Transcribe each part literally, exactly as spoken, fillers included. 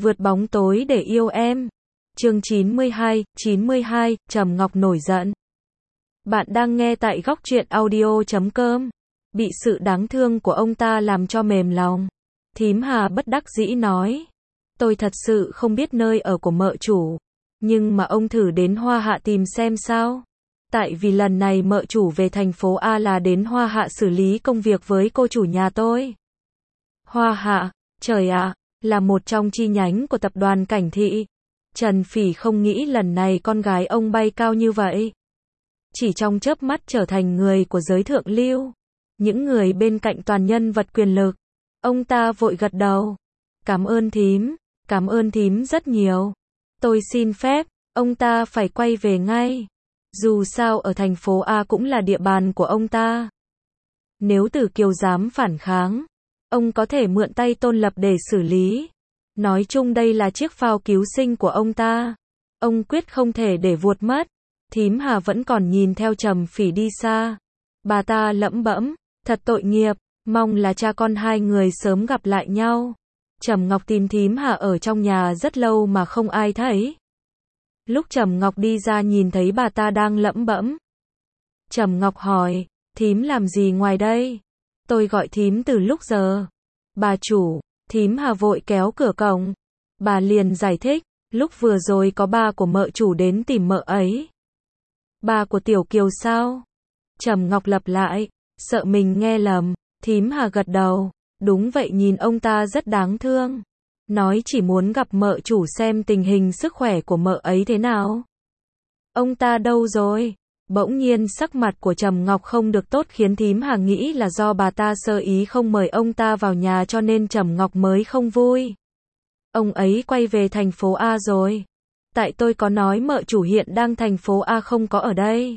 Vượt bóng tối để yêu em. Chương chín mươi hai, chín mươi hai, Trầm Ngọc nổi giận. Bạn đang nghe tại góc truyện audio chấm com. Bị sự đáng thương của ông ta làm cho mềm lòng. Thím Hà bất đắc dĩ nói. Tôi thật sự không biết nơi ở của mợ chủ. Nhưng mà ông thử đến Hoa Hạ tìm xem sao. Tại vì lần này mợ chủ về thành phố A là đến Hoa Hạ xử lý công việc với cô chủ nhà tôi. Hoa Hạ, trời ạ, là một trong chi nhánh của tập đoàn Cảnh Thị. Trần Phỉ không nghĩ lần này con gái ông bay cao như vậy. Chỉ trong chớp mắt trở thành người của giới thượng lưu. Những người bên cạnh toàn nhân vật quyền lực. Ông ta vội gật đầu. Cảm ơn thím, cảm ơn thím rất nhiều. Tôi xin phép, ông ta phải quay về ngay. Dù sao ở thành phố A cũng là địa bàn của ông ta. Nếu Tử Kiều dám phản kháng, ông có thể mượn tay Tôn Lập để xử lý. Nói chung đây là chiếc phao cứu sinh của ông ta. Ông quyết không thể để vuột mất. Thím Hà vẫn còn nhìn theo Trầm Phỉ đi xa. Bà ta lẩm bẩm, thật tội nghiệp, mong là cha con hai người sớm gặp lại nhau. Trầm Ngọc tìm thím Hà ở trong nhà rất lâu mà không ai thấy. Lúc Trầm Ngọc đi ra nhìn thấy bà ta đang lẩm bẩm. Trầm Ngọc hỏi, thím làm gì ngoài đây? Tôi gọi thím từ lúc giờ. Bà chủ, thím Hà vội kéo cửa cổng. Bà liền giải thích, lúc vừa rồi có ba của mợ chủ đến tìm mợ ấy. Ba của Tiểu Kiều sao? Trầm Ngọc lặp lại, sợ mình nghe lầm. Thím Hà gật đầu, đúng vậy, nhìn ông ta rất đáng thương. Nói chỉ muốn gặp mợ chủ xem tình hình sức khỏe của mợ ấy thế nào. Ông ta đâu rồi? Bỗng nhiên sắc mặt của Trầm Ngọc không được tốt khiến thím Hà nghĩ là do bà ta sơ ý không mời ông ta vào nhà cho nên Trầm Ngọc mới không vui. Ông ấy quay về thành phố A rồi. Tại tôi có nói mợ chủ hiện đang thành phố A không có ở đây.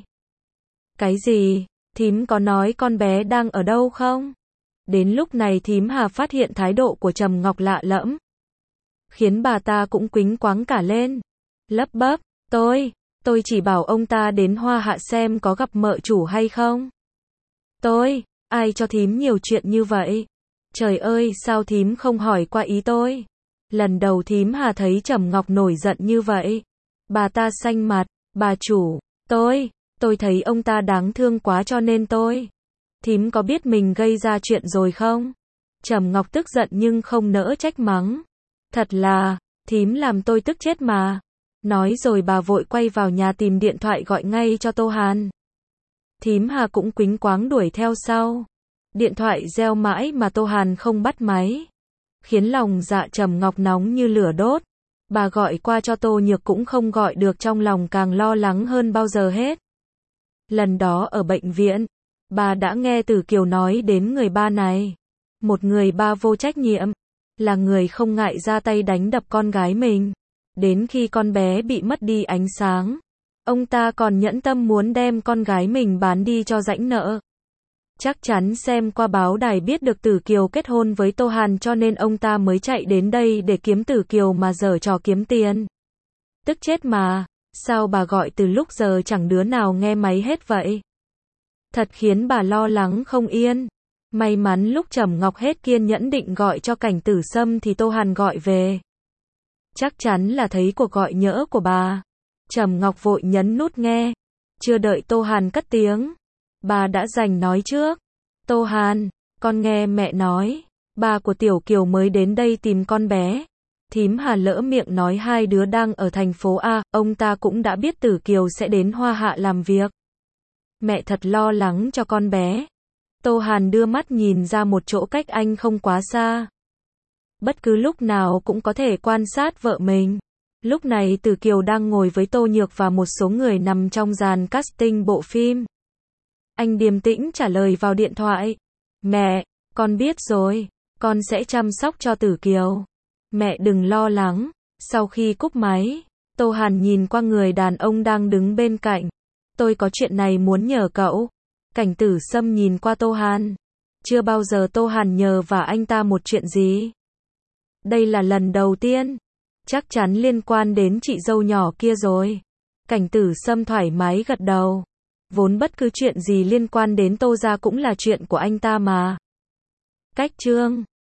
Cái gì? Thím có nói con bé đang ở đâu không? Đến lúc này thím Hà phát hiện thái độ của Trầm Ngọc lạ lẫm. Khiến bà ta cũng quĩnh quáng cả lên. Lắp bắp, tôi, tôi chỉ bảo ông ta đến Hoa Hạ xem có gặp mợ chủ hay không. Tôi, ai cho thím nhiều chuyện như vậy? Trời ơi, sao thím không hỏi qua ý tôi? Lần đầu thím Hà thấy Trầm Ngọc nổi giận như vậy. Bà ta xanh mặt, bà chủ, tôi, tôi thấy ông ta đáng thương quá cho nên tôi. Thím có biết mình gây ra chuyện rồi không? Trầm Ngọc tức giận nhưng không nỡ trách mắng. Thật là, thím làm tôi tức chết mà. Nói rồi bà vội quay vào nhà tìm điện thoại gọi ngay cho Tô Hàn. Thím Hà cũng quĩnh quáng đuổi theo sau. Điện thoại reo mãi mà Tô Hàn không bắt máy. Khiến lòng dạ Trầm Ngọc nóng như lửa đốt. Bà gọi qua cho Tô Nhược cũng không gọi được, trong lòng càng lo lắng hơn bao giờ hết. Lần đó ở bệnh viện, bà đã nghe Tử Kiều nói đến người ba này. Một người ba vô trách nhiệm. Là người không ngại ra tay đánh đập con gái mình. Đến khi con bé bị mất đi ánh sáng, ông ta còn nhẫn tâm muốn đem con gái mình bán đi cho rãnh nợ. Chắc chắn xem qua báo đài biết được Tử Kiều kết hôn với Tô Hàn cho nên ông ta mới chạy đến đây để kiếm Tử Kiều mà giở trò kiếm tiền. Tức chết mà, sao bà gọi từ lúc giờ chẳng đứa nào nghe máy hết vậy? Thật khiến bà lo lắng không yên. May mắn lúc Trầm Ngọc hết kiên nhẫn định gọi cho Cảnh Tử Sâm thì Tô Hàn gọi về. Chắc chắn là thấy cuộc gọi nhỡ của bà. Trầm Ngọc vội nhấn nút nghe. Chưa đợi Tô Hàn cất tiếng, bà đã giành nói trước. Tô Hàn, con nghe mẹ nói, ba của Tiểu Kiều mới đến đây tìm con bé. Thím Hà lỡ miệng nói hai đứa đang ở thành phố A, ông ta cũng đã biết Tử Kiều sẽ đến Hoa Hạ làm việc. Mẹ thật lo lắng cho con bé. Tô Hàn đưa mắt nhìn ra một chỗ cách anh không quá xa. Bất cứ lúc nào cũng có thể quan sát vợ mình. Lúc này Tử Kiều đang ngồi với Tô Nhược và một số người nằm trong dàn casting bộ phim. Anh điềm tĩnh trả lời vào điện thoại. Mẹ, con biết rồi, con sẽ chăm sóc cho Tử Kiều. Mẹ đừng lo lắng. Sau khi cúp máy, Tô Hàn nhìn qua người đàn ông đang đứng bên cạnh. Tôi có chuyện này muốn nhờ cậu. Cảnh Tử Sâm nhìn qua Tô Hàn. Chưa bao giờ Tô Hàn nhờ và anh ta một chuyện gì. Đây là lần đầu tiên. Chắc chắn liên quan đến chị dâu nhỏ kia rồi. Cảnh Tử Sâm thoải mái gật đầu. Vốn bất cứ chuyện gì liên quan đến Tô gia cũng là chuyện của anh ta mà. Cách chương